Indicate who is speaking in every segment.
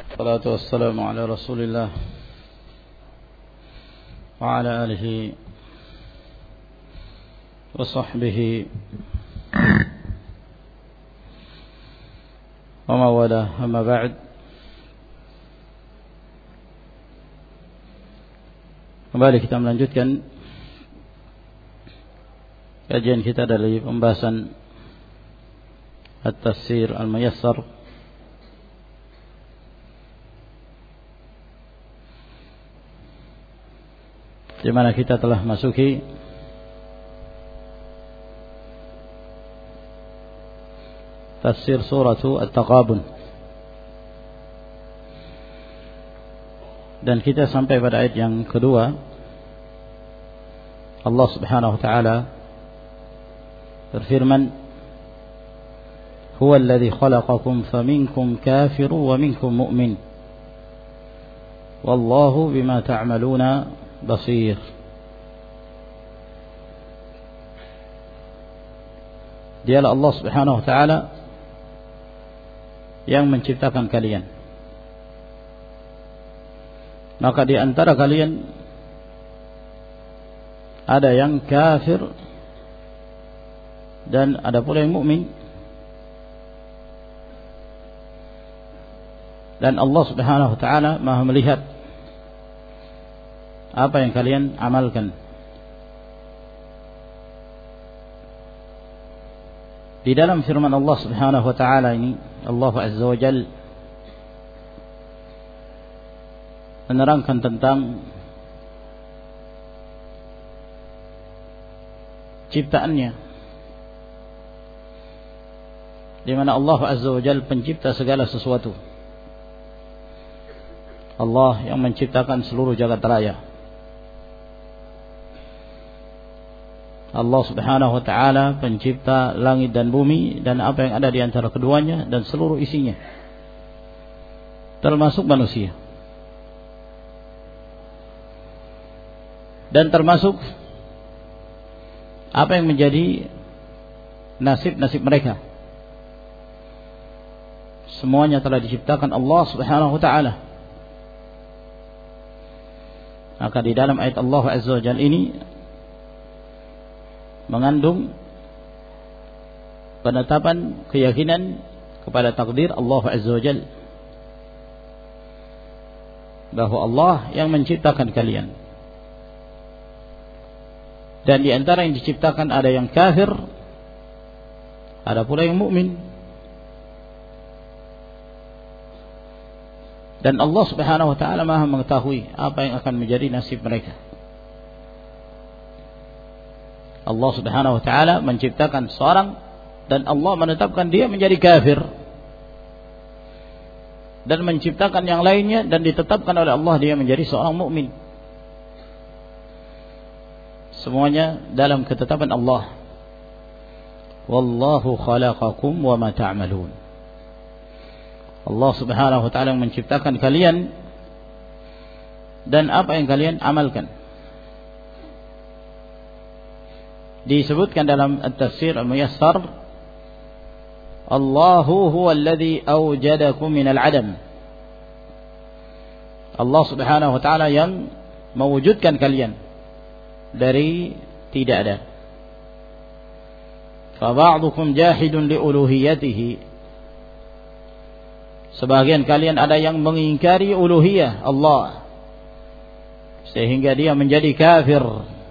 Speaker 1: Salatu wassalamu ala Rasulillah wa ala alihi wa sahbihi wa mawala, amma ba'd. Kembali kita melanjutkan kajian kita dari pembahasan At-Tafsir Al-Muyassar, di mana kita telah masuki tafsir surah At-Taghabun, dan kita sampai pada ayat yang kedua. Allah Subhanahu wa taala berfirman, "Huwa alladhi khalaqakum faminkum kafirun wa minkum mu'min. Wallahu bima ta'maluna basir." Dialah Allah Subhanahu wa taala yang menciptakan kalian. Maka di antara kalian ada yang kafir dan ada pula yang mukmin. Dan Allah Subhanahu wa taala Maha melihat apa yang kalian amalkan. Di dalam firman Allah Subhanahu wa taala ini, Allah Azza wa Jalla menerangkan tentang ciptaannya, di mana Allah Azza wa Jalla pencipta segala sesuatu. Allah yang menciptakan seluruh jagat raya. Allah Subhanahu wa taala pencipta langit dan bumi dan apa yang ada di antara keduanya dan seluruh isinya, termasuk manusia. Dan termasuk apa yang menjadi nasib-nasib mereka. Semuanya telah diciptakan Allah Subhanahu wa taala. Maka di dalam ayat Allah Azza wa Jalla ini mengandung penetapan keyakinan kepada takdir Allah Azza wa Jalla, bahwa Allah yang menciptakan kalian. Dan di antara yang diciptakan ada yang kafir, ada pula yang mukmin. Dan Allah Subhanahu wa taala Maha mengetahui apa yang akan menjadi nasib mereka. Allah Subhanahu wa taala menciptakan seorang dan Allah menetapkan dia menjadi kafir, dan menciptakan yang lainnya dan ditetapkan oleh Allah dia menjadi seorang mukmin. Semuanya dalam ketetapan Allah. Wallahu khalaqakum wa ma ta'malun. Allah Subhanahu wa taala menciptakan kalian dan apa yang kalian amalkan. Disebutkan dalam At-Tafsir Al-Muyassar, Allahu huwa alladhi awjadakum minal adam. Allah Subhanahu wa taala yang mewujudkan kalian dari tidak ada. Fa ba'dukum jahidun li uluhiyatihi. Sebagian kalian ada yang mengingkari uluhiyah Allah sehingga dia menjadi kafir,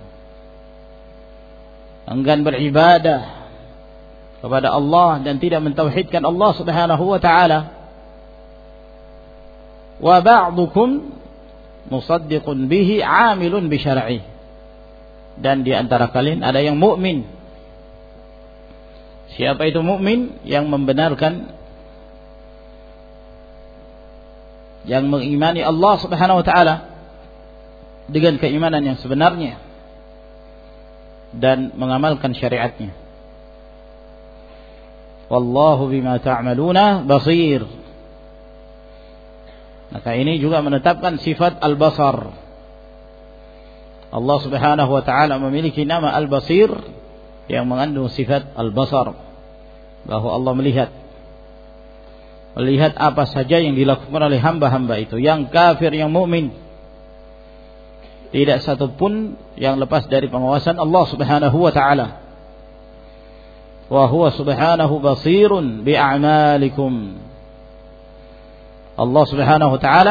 Speaker 1: enggan beribadah kepada Allah dan tidak mentauhidkan Allah Subhanahu wa taala. Wa ba'dukum musaddiqun bihi 'amilun bi syar'i. Dan di antara kalian ada yang mukmin. Siapa itu mukmin? Yang membenarkan, yang mengimani Allah Subhanahu wa taala dengan keimanan yang sebenarnya dan mengamalkan syariatnya. Wallahu bima ta'maluna basir. Maka ini juga menetapkan sifat al-basar. Allah Subhanahu wa taala memiliki nama Al-Basir yang mengandung sifat Al-Basar, bahwa Allah melihat. melihat apa saja yang dilakukan oleh hamba-hamba itu, yang kafir, yang mukmin, tidak satu pun yang lepas dari pengawasan Allah Subhanahu wa taala. Wa huwa subhanahu basirun bi a'malikum. Allah Subhanahu wa taala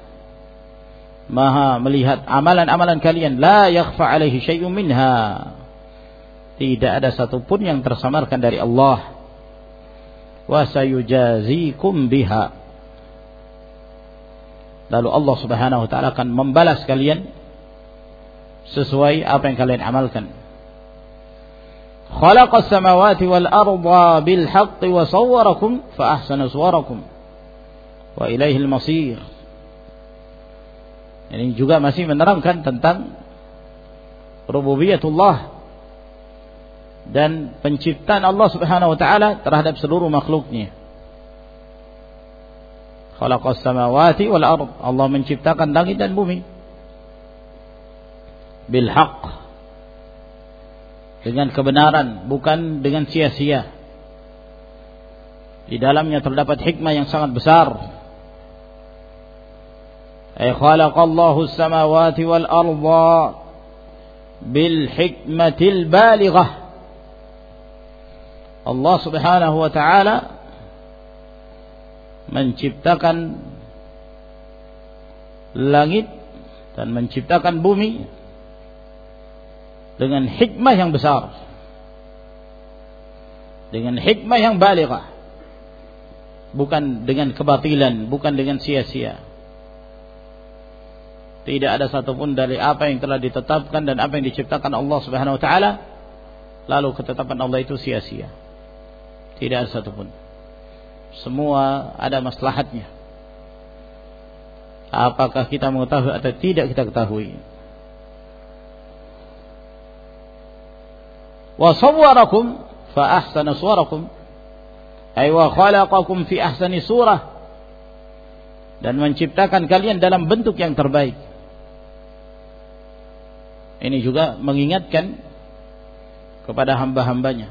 Speaker 1: Maha melihat amalan-amalan kalian, la yakhfa alaihi syai'un minha. Tidak ada satu pun yang tersamarkan dari Allah. Wa sayujazikum biha. Lalu Allah Subhanahu wa taala akan membalas kalian sesuai apa yang kalian amalkan. Khalaqas samawati wal arda bil haqqi wa sawwarakum fa ahsana suwarakum wa ilaihil masir. Ini juga masih menerangkan tentang rububiyatullah dan penciptaan Allah Subhanahu wa taala terhadap seluruh makhluknya. Khalaqas samawati wal ard. Allah menciptakan langit dan bumi bil haqq, dengan kebenaran, bukan dengan sia-sia. Di dalamnya terdapat hikmah yang sangat besar. Ay khalaqallahu as-samawati wal arda bil hikmatil balighah. Allah Subhanahu wa taala menciptakan langit dan menciptakan bumi dengan hikmah yang besar, dengan hikmah yang balighah, bukan dengan kebatilan, bukan dengan sia-sia. Tidak ada satupun dari apa yang telah ditetapkan dan apa yang diciptakan Allah Subhanahu wa taala lalu ketetapan Allah itu sia-sia. Tidak ada satupun. Semua ada maslahatnya. Apakah kita mengetahui atau tidak kita ketahui. Wa sawwarakum fa ahsana suwarakum, ay wa khalaqakum fi ahsani surah, dan menciptakan kalian dalam bentuk yang terbaik. Ini juga mengingatkan kepada hamba-hambanya.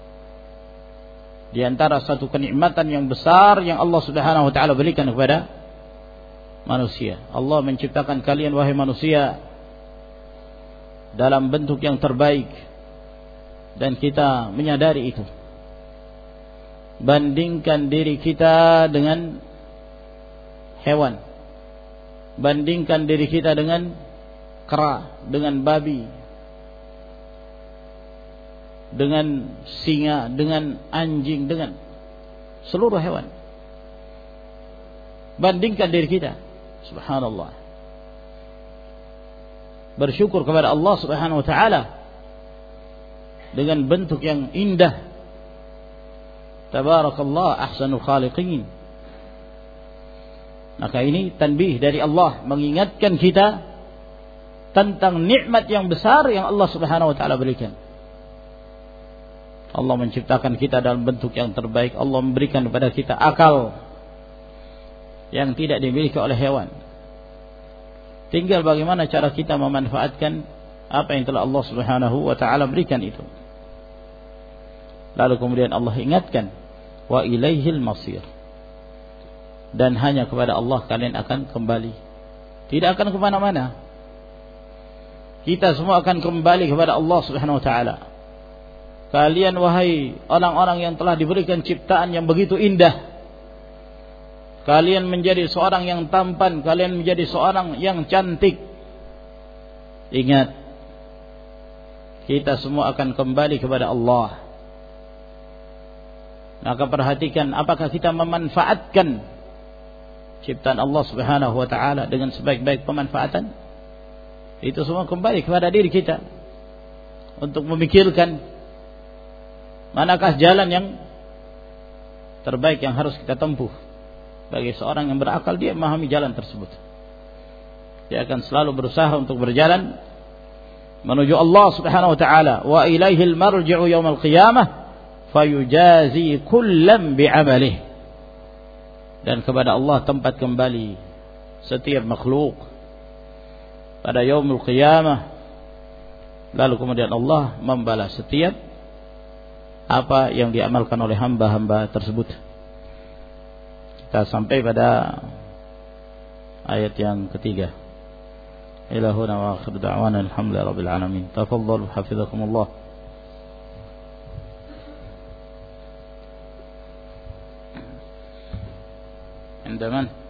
Speaker 1: Di antara satu kenikmatan yang besar yang Allah Subhanahu wa taala berikan kepada manusia. Allah menciptakan kalian wahai manusia dalam bentuk yang terbaik, dan kita menyadari itu. Bandingkan diri kita dengan hewan, bandingkan diri kita dengan kera, dengan babi, dengan singa, dengan anjing, dengan seluruh hewan. Bandingkan diri kita. Subhanallah. Bersyukur kepada Allah Subhanahu wa taala dengan bentuk yang indah. Tabarakallah ahsanul khaliqin. Maka ini tanbih dari Allah, mengingatkan kita tentang nikmat yang besar yang Allah Subhanahu wa taala berikan. Allah menciptakan kita dalam bentuk yang terbaik. Allah memberikan kepada kita akal yang tidak dimiliki oleh hewan. Tinggal bagaimana cara kita memanfaatkan apa yang telah Allah Subhanahu wa taala berikan itu. Lalu kemudian Allah ingatkan, wa ilaihil masir, dan hanya kepada Allah kalian akan kembali. Tidak akan kemana-mana. Kita semua akan kembali kepada Allah Subhanahu wa taala. Kalian wahai orang-orang yang telah diberikan ciptaan yang begitu indah, kalian menjadi seorang yang tampan, kalian menjadi seorang yang cantik. Ingat, kita semua akan kembali kepada Allah. Maka perhatikan apakah kita memanfaatkan ciptaan Allah Subhanahu wa taala dengan sebaik-baik pemanfaatan. Itu semua kembali kepada diri kita untuk memikirkan manakah jalan yang terbaik yang harus kita tempuh. Bagi seorang yang berakal, dia memahami jalan tersebut. Dia akan selalu berusaha untuk berjalan menuju Allah Subhanahu wa taala. Wa ilaihil marji'u yaumil qiyamah fayujazi kullam bi'amalihi. Dan kepada Allah tempat kembali setiap makhluk pada yaumul qiyamah. Lalu kemudian Allah membalas setiap apa yang diamalkan oleh hamba-hamba tersebut. Kita sampai pada ayat yang ketiga. Ila huna wa akhir da'wana alhamdulillahi rabbil alamin. Tafadhalu hafizakumullah. Indaman